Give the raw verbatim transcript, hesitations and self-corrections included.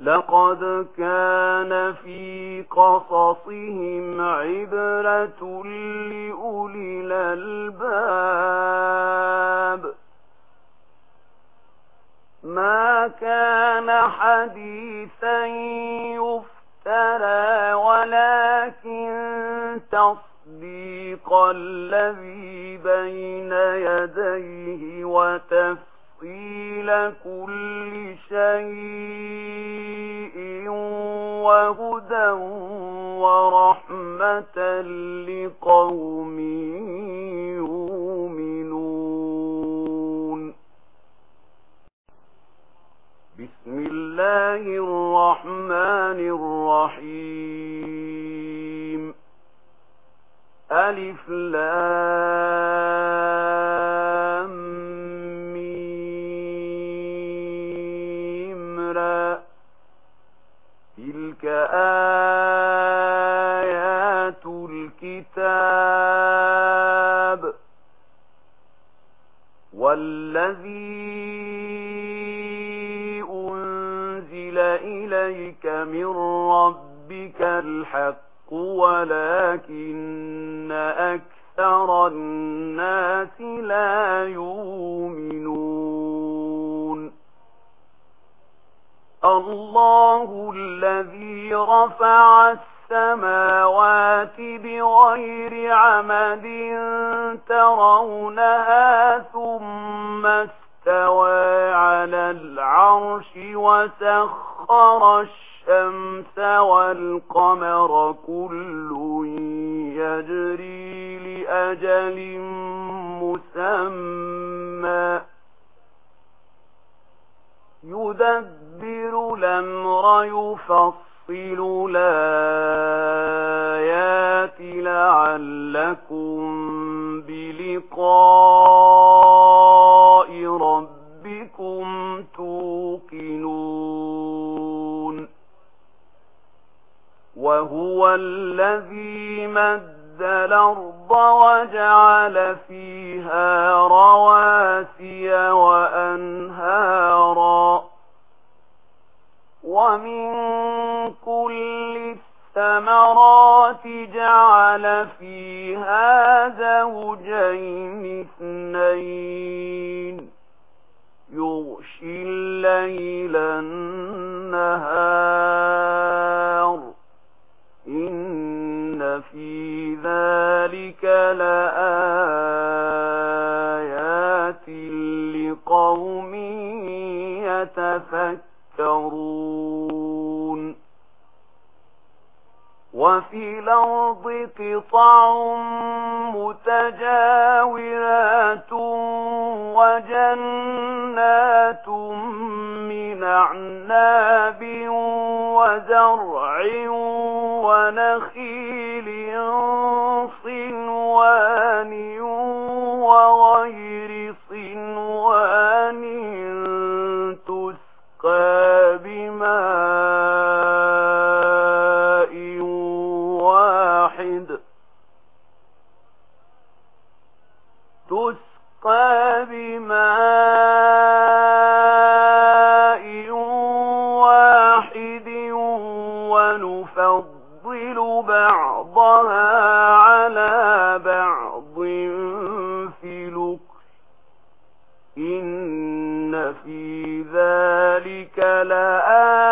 لقد كان في قصصهم عبرة لأولي الألباب ما كان حديثا يفترى ولكن تصديق الذي بين يديه وتفصيل كل شيء وهدى ورحمة لقوم يؤمنون. بسم الله الرحمن الرحيم. ألف لام ميم را تلك آيات الكتاب والذي أنزل إليك من ربك الحق ولكن أكثر الناس لا يؤمنون. الله الذي رفع السماوات بغير عمد ترونها ثم استوى على العرش وسخر الشمس والقمر كل يجري لأجل مسمى يدبر الأمر يفصل الآيات لعلكم بلقاء ربكم توقنون. وهو الذي مد الأرض وجعل فيها رواسي وأنهارا ومن كل الثمرات جعل فيها زوجين اثنين يغشي الليل النهار إن في ذلك لآيات لقوم يتفكرون. وفي الأرض قطع متجاورات وجنات من أعناب وزرع ونخيل صنوان وغير صنوان تسقى بماء واحد تسقى بماء واحد ونفضل بعضها على بعض في الأكل إن في ذلك لآيات